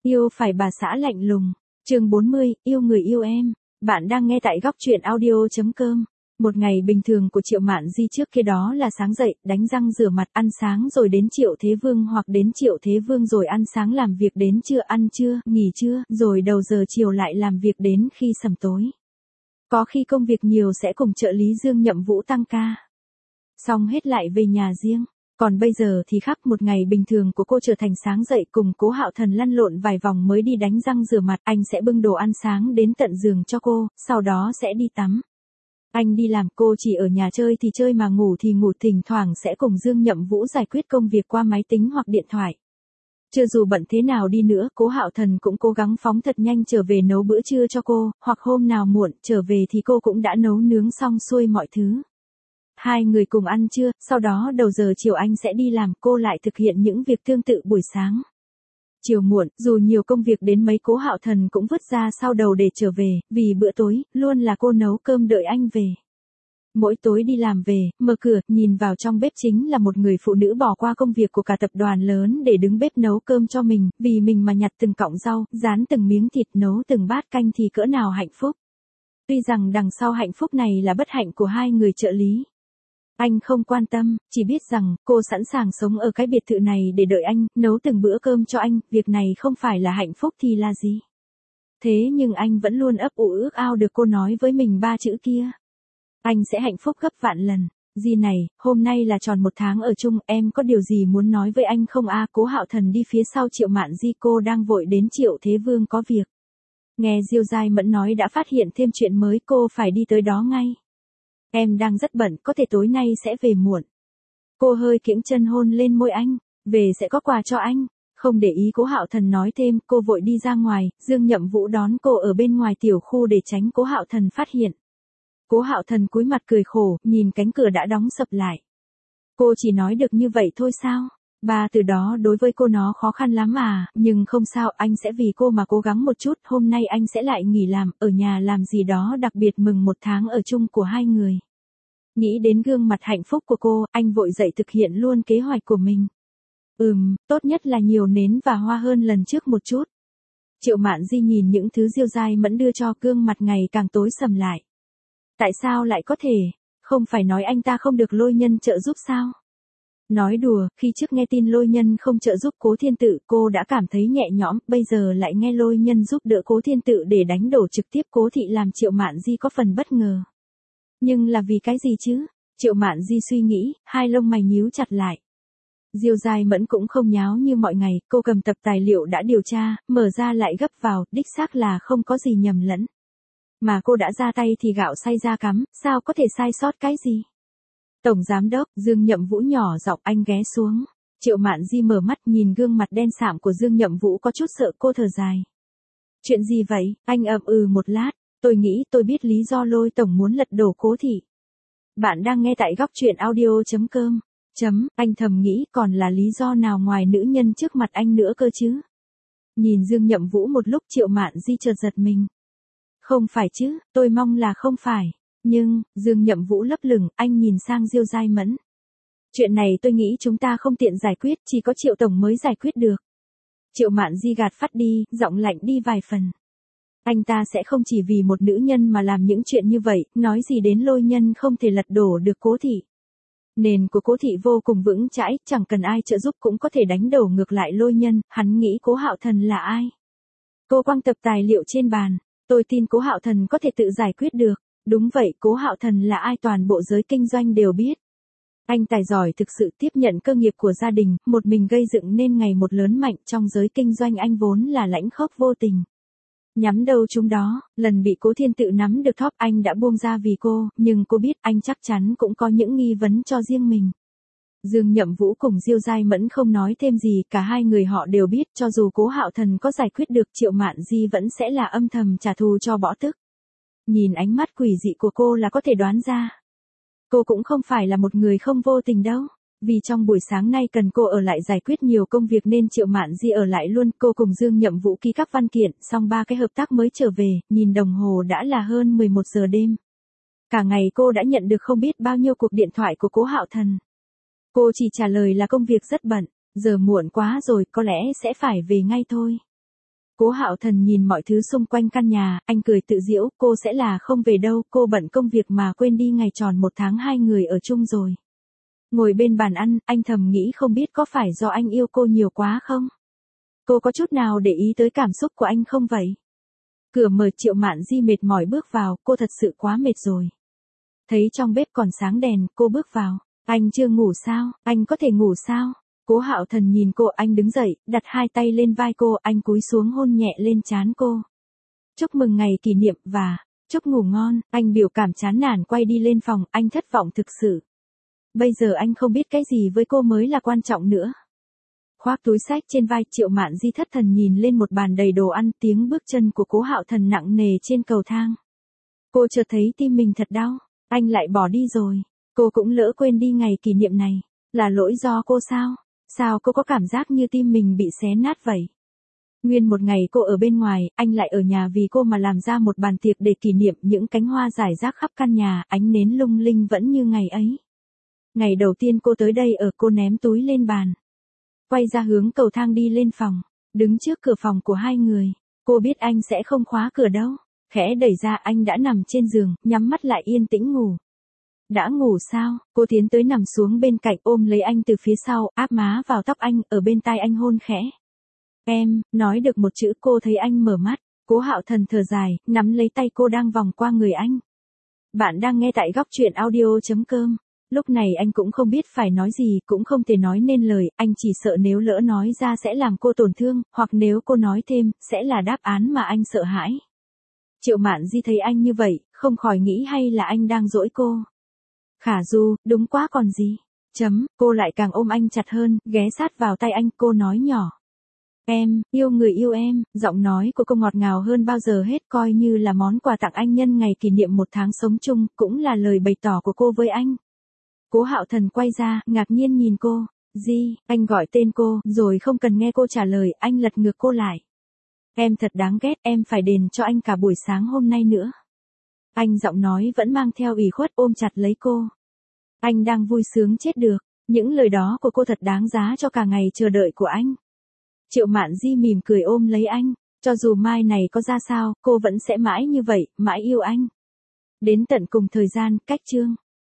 Yêu phải bà xã lạnh lùng. Chương 40, yêu người yêu em. Bạn đang nghe tại góc truyện audio.com. Một ngày bình thường của Triệu Mạn Di trước kia đó là sáng dậy, đánh răng rửa mặt, ăn sáng rồi đến Triệu Thế Vương hoặc đến Triệu Thế Vương rồi ăn sáng, làm việc đến trưa ăn trưa, nghỉ trưa, rồi đầu giờ chiều lại làm việc đến khi sẩm tối. Có khi công việc nhiều sẽ cùng trợ lý Dương Nhậm Vũ tăng ca. Xong hết lại về nhà riêng. Còn bây giờ thì khác, một ngày bình thường của cô trở thành sáng dậy cùng Cố Hạo Thần lăn lộn vài vòng mới đi đánh răng rửa mặt, anh sẽ bưng đồ ăn sáng đến tận giường cho cô, sau đó sẽ đi tắm. Anh đi làm, cô chỉ ở nhà chơi thì chơi mà ngủ thì ngủ, thỉnh thoảng sẽ cùng Dương Nhậm Vũ giải quyết công việc qua máy tính hoặc điện thoại. Chưa dù bận thế nào đi nữa, Cố Hạo Thần cũng cố gắng phóng thật nhanh trở về nấu bữa trưa cho cô, hoặc hôm nào muộn trở về thì cô cũng đã nấu nướng xong xuôi mọi thứ. Hai người cùng ăn trưa, sau đó đầu giờ chiều anh sẽ đi làm, cô lại thực hiện những việc tương tự buổi sáng. Chiều muộn, dù nhiều công việc đến mấy, Cố Hạo Thần cũng vứt ra sau đầu để trở về, vì bữa tối, luôn là cô nấu cơm đợi anh về. Mỗi tối đi làm về, mở cửa, nhìn vào trong bếp chính là một người phụ nữ bỏ qua công việc của cả tập đoàn lớn để đứng bếp nấu cơm cho mình, vì mình mà nhặt từng cọng rau, rán từng miếng thịt, nấu từng bát canh thì cỡ nào hạnh phúc. Tuy rằng đằng sau hạnh phúc này là bất hạnh của hai người trợ lý. Anh không quan tâm, chỉ biết rằng cô sẵn sàng sống ở cái biệt thự này để đợi anh, nấu từng bữa cơm cho anh, việc này không phải là hạnh phúc thì là gì. Thế nhưng anh vẫn luôn ấp ủ ước ao được cô nói với mình ba chữ kia. Anh sẽ hạnh phúc gấp vạn lần. Di này, hôm nay là tròn 1 tháng ở chung, em có điều gì muốn nói với anh không à? Cố Hạo Thần đi phía sau Triệu Mạn Di, cô đang vội đến Triệu Thế Vương có việc. Nghe Diêu Giai Mẫn nói đã phát hiện thêm chuyện mới, cô phải đi tới đó ngay. Em đang rất bận, có thể tối nay sẽ về muộn. Cô hơi kiễng chân hôn lên môi anh, về sẽ có quà cho anh. Không để ý Cố Hạo Thần nói thêm, cô vội đi ra ngoài, Dương Nhậm Vũ đón cô ở bên ngoài tiểu khu để tránh Cố Hạo Thần phát hiện. Cố Hạo Thần cúi mặt cười khổ, nhìn cánh cửa đã đóng sập lại. Cô chỉ nói được như vậy thôi sao? Ba từ đó đối với cô nó khó khăn lắm à, nhưng không sao, anh sẽ vì cô mà cố gắng một chút, hôm nay anh sẽ lại nghỉ làm, ở nhà làm gì đó đặc biệt mừng 1 tháng ở chung của hai người. Nghĩ đến gương mặt hạnh phúc của cô, anh vội dậy thực hiện luôn kế hoạch của mình. Tốt nhất là nhiều nến và hoa hơn lần trước một chút. Triệu Mạn Di nhìn những thứ Diêu Giai Mẫn đưa cho, gương mặt ngày càng tối sầm lại. Tại sao lại có thể? Không phải nói anh ta không được Lôi Nhân trợ giúp sao? Nói đùa, khi trước nghe tin Lôi Nhân không trợ giúp Cố Thiên Tự, cô đã cảm thấy nhẹ nhõm, bây giờ lại nghe Lôi Nhân giúp đỡ Cố Thiên Tự để đánh đổ trực tiếp Cố Thị, làm Triệu Mạn Di có phần bất ngờ. Nhưng là vì cái gì chứ? Triệu Mạn Di suy nghĩ, hai lông mày nhíu chặt lại. Diêu Giai Mẫn cũng không nháo như mọi ngày, cô cầm tập tài liệu đã điều tra, mở ra lại gấp vào, đích xác là không có gì nhầm lẫn. Mà cô đã ra tay thì gạo xay ra cắm, sao có thể sai sót cái gì? Tổng Giám đốc, Dương Nhậm Vũ nhỏ giọng, anh ghé xuống. Triệu Mạn Di mở mắt nhìn gương mặt đen sạm của Dương Nhậm Vũ, có chút sợ, cô thở dài. Chuyện gì vậy? Anh ậm một lát, tôi nghĩ tôi biết lý do Lôi Tổng muốn lật đổ Cố Thị. Bạn đang nghe tại góc truyện audio.com. Anh thầm nghĩ còn là lý do nào ngoài nữ nhân trước mặt anh nữa cơ chứ? Nhìn Dương Nhậm Vũ một lúc, Triệu Mạn Di chợt giật mình. Không phải chứ, tôi mong là không phải. Nhưng, Dương Nhậm Vũ lấp lửng, anh nhìn sang Diêu Giai Mẫn. Chuyện này tôi nghĩ chúng ta không tiện giải quyết, chỉ có Triệu Tổng mới giải quyết được. Triệu Mạn Di gạt phát đi, giọng lạnh đi vài phần. Anh ta sẽ không chỉ vì một nữ nhân mà làm những chuyện như vậy, nói gì đến Lôi Nhân không thể lật đổ được Cố Thị. Nền của Cố Thị vô cùng vững chãi, chẳng cần ai trợ giúp cũng có thể đánh đổ ngược lại Lôi Nhân, hắn nghĩ Cố Hạo Thần là ai? Cô quăng tập tài liệu trên bàn. Tôi tin Cố Hạo Thần có thể tự giải quyết được. Đúng vậy, Cố Hạo Thần là ai toàn bộ giới kinh doanh đều biết. Anh tài giỏi thực sự, tiếp nhận cơ nghiệp của gia đình, một mình gây dựng nên ngày một lớn mạnh, trong giới kinh doanh anh vốn là lãnh khốc vô tình. Nhắm đâu chúng đó, lần bị Cố Thiên Tự nắm được thóp anh đã buông ra vì cô, nhưng cô biết anh chắc chắn cũng có những nghi vấn cho riêng mình. Dương Nhậm Vũ cùng Diêu Giai Mẫn không nói thêm gì, cả hai người họ đều biết cho dù Cố Hạo Thần có giải quyết được Triệu Mạn Di vẫn sẽ là âm thầm trả thù cho bỏ tức. Nhìn ánh mắt quỷ dị của cô là có thể đoán ra. Cô cũng không phải là một người không vô tình đâu. Vì trong buổi sáng nay cần cô ở lại giải quyết nhiều công việc nên Triệu Mạn Di ở lại luôn, cô cùng Dương Nhậm Vũ ký các văn kiện, xong 3 cái hợp tác mới trở về, nhìn đồng hồ đã là hơn 11 giờ đêm. Cả ngày cô đã nhận được không biết bao nhiêu cuộc điện thoại của Cố Hạo Thần. Cô chỉ trả lời là công việc rất bận, giờ muộn quá rồi, có lẽ sẽ phải về ngay thôi. Cố Hạo Thần nhìn mọi thứ xung quanh căn nhà, anh cười tự giễu, cô sẽ là không về đâu, cô bận công việc mà quên đi ngày tròn 1 tháng hai người ở chung rồi. Ngồi bên bàn ăn, anh thầm nghĩ không biết có phải do anh yêu cô nhiều quá không? Cô có chút nào để ý tới cảm xúc của anh không vậy? Cửa mở, Triệu Mạn Di mệt mỏi bước vào, cô thật sự quá mệt rồi. Thấy trong bếp còn sáng đèn, cô bước vào. Anh chưa ngủ sao, anh có thể ngủ sao? Cố Hạo Thần nhìn cô, anh đứng dậy, đặt 2 tay lên vai cô, anh cúi xuống hôn nhẹ lên trán cô. Chúc mừng ngày kỷ niệm và chúc ngủ ngon, anh biểu cảm chán nản quay đi lên phòng, anh thất vọng thực sự. Bây giờ anh không biết cái gì với cô mới là quan trọng nữa. Khoác túi xách trên vai, Triệu Mạn Di thất thần nhìn lên một bàn đầy đồ ăn, tiếng bước chân của Cố Hạo Thần nặng nề trên cầu thang. Cô chợt thấy tim mình thật đau, anh lại bỏ đi rồi. Cô cũng lỡ quên đi ngày kỷ niệm này. Là lỗi do cô sao? Sao cô có cảm giác như tim mình bị xé nát vậy? Nguyên một ngày cô ở bên ngoài, anh lại ở nhà vì cô mà làm ra một bàn tiệc để kỷ niệm, những cánh hoa rải rác khắp căn nhà, ánh nến lung linh vẫn như ngày ấy. Ngày đầu tiên cô tới đây ở, cô ném túi lên bàn. Quay ra hướng cầu thang đi lên phòng, đứng trước cửa phòng của hai người. Cô biết anh sẽ không khóa cửa đâu. Khẽ đẩy ra, anh đã nằm trên giường, nhắm mắt lại yên tĩnh ngủ. Đã ngủ sao? Cô tiến tới nằm xuống bên cạnh, ôm lấy anh từ phía sau, áp má vào tóc anh, ở bên tai anh hôn khẽ. Em, nói được một chữ, cô thấy anh mở mắt. Cố Hạo Thần thở dài, nắm lấy tay cô đang vòng qua người anh. Bạn đang nghe tại góc truyện audio.com. Lúc này anh cũng không biết phải nói gì, cũng không thể nói nên lời, anh chỉ sợ nếu lỡ nói ra sẽ làm cô tổn thương, hoặc nếu cô nói thêm, sẽ là đáp án mà anh sợ hãi. Triệu Mạn Di thấy anh như vậy, không khỏi nghĩ hay là anh đang dỗi cô. Khả Du, đúng quá còn gì. Cô lại càng ôm anh chặt hơn, ghé sát vào tay anh, cô nói nhỏ. Em, yêu người yêu em, giọng nói của cô ngọt ngào hơn bao giờ hết, coi như là món quà tặng anh nhân ngày kỷ niệm 1 tháng sống chung, cũng là lời bày tỏ của cô với anh. Cố Hạo Thần quay ra, ngạc nhiên nhìn cô. Di, anh gọi tên cô, rồi không cần nghe cô trả lời, anh lật ngược cô lại. Em thật đáng ghét, em phải đền cho anh cả buổi sáng hôm nay nữa. Anh giọng nói vẫn mang theo ủy khuất, ôm chặt lấy cô. Anh đang vui sướng chết được, những lời đó của cô thật đáng giá cho cả ngày chờ đợi của anh. Triệu Mạn Di mỉm cười ôm lấy anh, cho dù mai này có ra sao, cô vẫn sẽ mãi như vậy, mãi yêu anh. Đến tận cùng thời gian, cách chương.